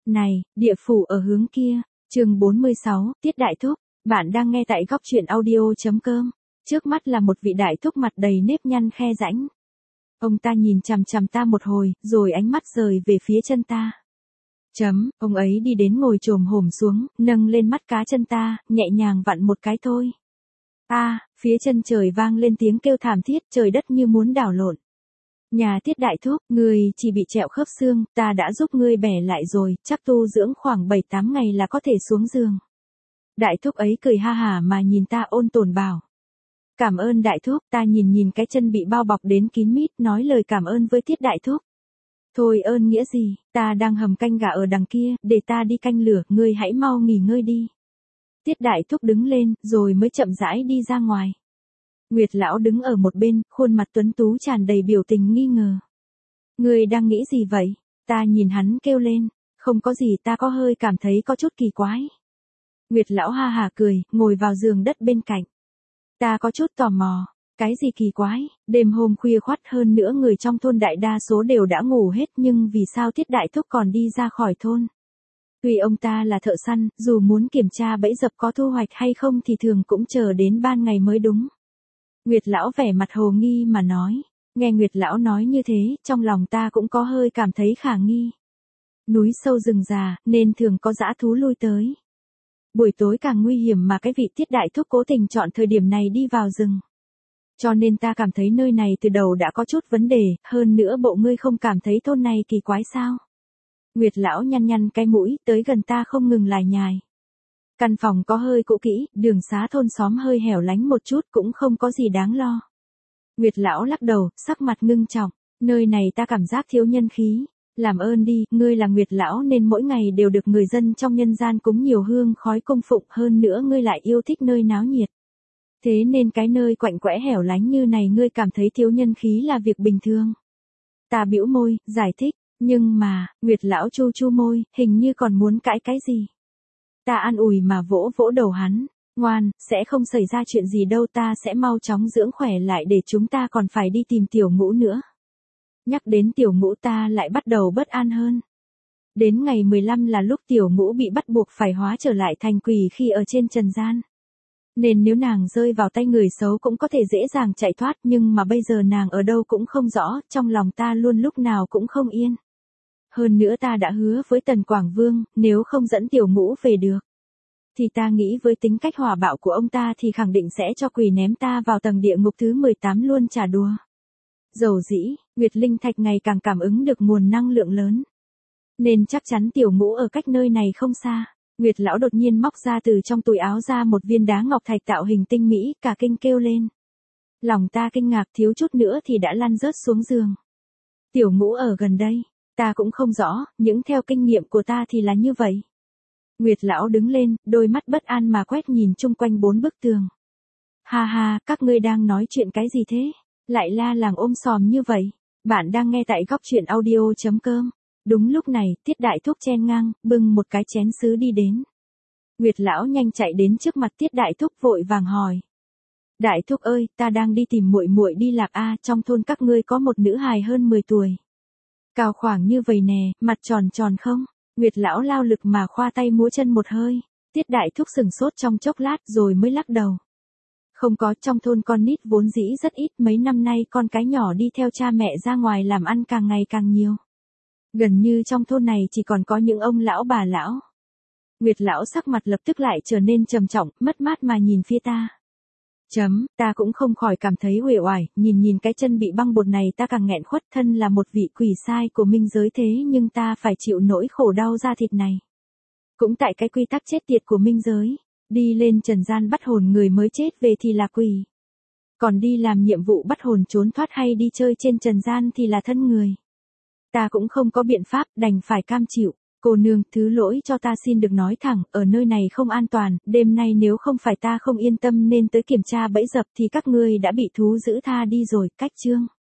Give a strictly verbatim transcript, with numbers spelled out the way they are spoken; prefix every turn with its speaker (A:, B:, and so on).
A: Này, địa phủ ở hướng kia. Chương bốn mươi sáu, Tiết Đại Thúc. Bạn đang nghe tại góc truyện audio.com. Trước mắt là một vị đại thúc mặt đầy nếp nhăn khe rãnh. Ông ta nhìn chằm chằm ta một hồi, rồi ánh mắt rời về phía chân ta. Chấm, ông ấy đi đến ngồi chồm hổm xuống, nâng lên mắt cá chân ta, nhẹ nhàng vặn một cái thôi. A, à, phía chân trời vang lên tiếng kêu thảm thiết, trời đất như muốn đảo lộn. Nhà Tiết Đại Thúc, ngươi chỉ bị trẹo khớp xương, ta đã giúp ngươi bẻ lại rồi, chắc tu dưỡng khoảng bảy tám ngày là có thể xuống giường. Đại Thúc ấy cười ha hả mà nhìn ta ôn tồn bảo. Cảm ơn Đại Thúc, ta nhìn nhìn cái chân bị bao bọc đến kín mít, nói lời cảm ơn với Tiết Đại Thúc. Thôi ơn nghĩa gì, ta đang hầm canh gà ở đằng kia, để ta đi canh lửa, ngươi hãy mau nghỉ ngơi đi. Tiết Đại Thúc đứng lên, rồi mới chậm rãi đi ra ngoài. Nguyệt lão đứng ở một bên, khuôn mặt tuấn tú tràn đầy biểu tình nghi ngờ. Ngươi đang nghĩ gì vậy? Ta nhìn hắn kêu lên, không có gì, ta có hơi cảm thấy có chút kỳ quái. Nguyệt lão ha hả cười, ngồi vào giường đất bên cạnh. Ta có chút tò mò, cái gì kỳ quái, đêm hôm khuya khoắt hơn nữa người trong thôn đại đa số đều đã ngủ hết nhưng vì sao Tiết Đại Thúc còn đi ra khỏi thôn? Tuy ông ta là thợ săn, dù muốn kiểm tra bẫy dập có thu hoạch hay không thì thường cũng chờ đến ban ngày mới đúng. Nguyệt lão vẻ mặt hồ nghi mà nói, nghe Nguyệt lão nói như thế, trong lòng ta cũng có hơi cảm thấy khả nghi. Núi sâu rừng già, nên thường có dã thú lui tới. Buổi tối càng nguy hiểm mà cái vị Tiết Đại Thúc cố tình chọn thời điểm này đi vào rừng. Cho nên ta cảm thấy nơi này từ đầu đã có chút vấn đề, hơn nữa bộ ngươi không cảm thấy thôn này kỳ quái sao? Nguyệt lão nhăn nhăn cái mũi, tới gần ta không ngừng lải nhải. Căn phòng có hơi cũ kỹ, đường xá thôn xóm hơi hẻo lánh một chút cũng không có gì đáng lo. Nguyệt lão lắc đầu, sắc mặt ngưng trọng, nơi này ta cảm giác thiếu nhân khí. Làm ơn đi, ngươi là Nguyệt lão nên mỗi ngày đều được người dân trong nhân gian cúng nhiều hương khói cung phụng, hơn nữa ngươi lại yêu thích nơi náo nhiệt. Thế nên cái nơi quạnh quẽ hẻo lánh như này ngươi cảm thấy thiếu nhân khí là việc bình thường. Ta bĩu môi, giải thích, nhưng mà, Nguyệt lão chu chu môi, hình như còn muốn cãi cái gì. Ta an ủi mà vỗ vỗ đầu hắn, ngoan, sẽ không xảy ra chuyện gì đâu, ta sẽ mau chóng dưỡng khỏe lại để chúng ta còn phải đi tìm Tiểu Ngũ nữa. Nhắc đến Tiểu Ngũ ta lại bắt đầu bất an hơn. Đến ngày mười lăm là lúc Tiểu Ngũ bị bắt buộc phải hóa trở lại thành quỷ khi ở trên trần gian. Nên nếu nàng rơi vào tay người xấu cũng có thể dễ dàng chạy thoát, nhưng mà bây giờ nàng ở đâu cũng không rõ, trong lòng ta luôn lúc nào cũng không yên. Hơn nữa ta đã hứa với Tần Quảng Vương, nếu không dẫn Tiểu Ngũ về được, thì ta nghĩ với tính cách hỏa bạo của ông ta thì khẳng định sẽ cho quỷ ném ta vào tầng địa ngục thứ mười tám luôn, trả đùa. Dầu dĩ, Nguyệt Linh Thạch ngày càng cảm ứng được nguồn năng lượng lớn. Nên chắc chắn Tiểu Ngũ ở cách nơi này không xa. Nguyệt lão đột nhiên móc ra từ trong túi áo ra một viên đá ngọc thạch tạo hình tinh mỹ, cả kinh kêu lên. Lòng ta kinh ngạc, thiếu chút nữa thì đã lăn rớt xuống giường. Tiểu Ngũ ở gần đây, ta cũng không rõ, nhưng theo kinh nghiệm của ta thì là như vậy. Nguyệt lão đứng lên, đôi mắt bất an mà quét nhìn chung quanh bốn bức tường. Ha ha, các ngươi đang nói chuyện cái gì thế? Lại la làng ôm sòm như vậy. Bạn đang nghe tại góc truyện audio.com. Đúng lúc này, Tiết Đại Thúc chen ngang, bưng một cái chén sứ đi đến. Nguyệt lão nhanh chạy đến trước mặt Tiết Đại Thúc vội vàng hỏi. Đại Thúc ơi, ta đang đi tìm muội muội đi lạc a, trong thôn các ngươi có một nữ hài hơn mười tuổi. Cao khoảng như vậy nè, mặt tròn tròn không? Nguyệt lão lao lực mà khoa tay múa chân một hơi. Tiết Đại Thúc sừng sốt trong chốc lát rồi mới lắc đầu. Không có, trong thôn con nít vốn dĩ rất ít, mấy năm nay con cái nhỏ đi theo cha mẹ ra ngoài làm ăn càng ngày càng nhiều. Gần như trong thôn này chỉ còn có những ông lão bà lão. Nguyệt lão sắc mặt lập tức lại trở nên trầm trọng, mất mát mà nhìn phía ta. Chấm, ta cũng không khỏi cảm thấy uể oải, nhìn nhìn cái chân bị băng bột này ta càng nghẹn khuất, thân là một vị quỷ sai của minh giới thế nhưng ta phải chịu nỗi khổ đau da thịt này. Cũng tại cái quy tắc chết tiệt của minh giới, đi lên trần gian bắt hồn người mới chết về thì là quỷ. Còn đi làm nhiệm vụ bắt hồn trốn thoát hay đi chơi trên trần gian thì là thân người. Ta cũng không có biện pháp, đành phải cam chịu. Cô nương, thứ lỗi cho ta xin được nói thẳng, ở nơi này không an toàn, đêm nay nếu không phải ta không yên tâm nên tới kiểm tra bẫy dập thì các ngươi đã bị thú giữ tha đi rồi, cách chương.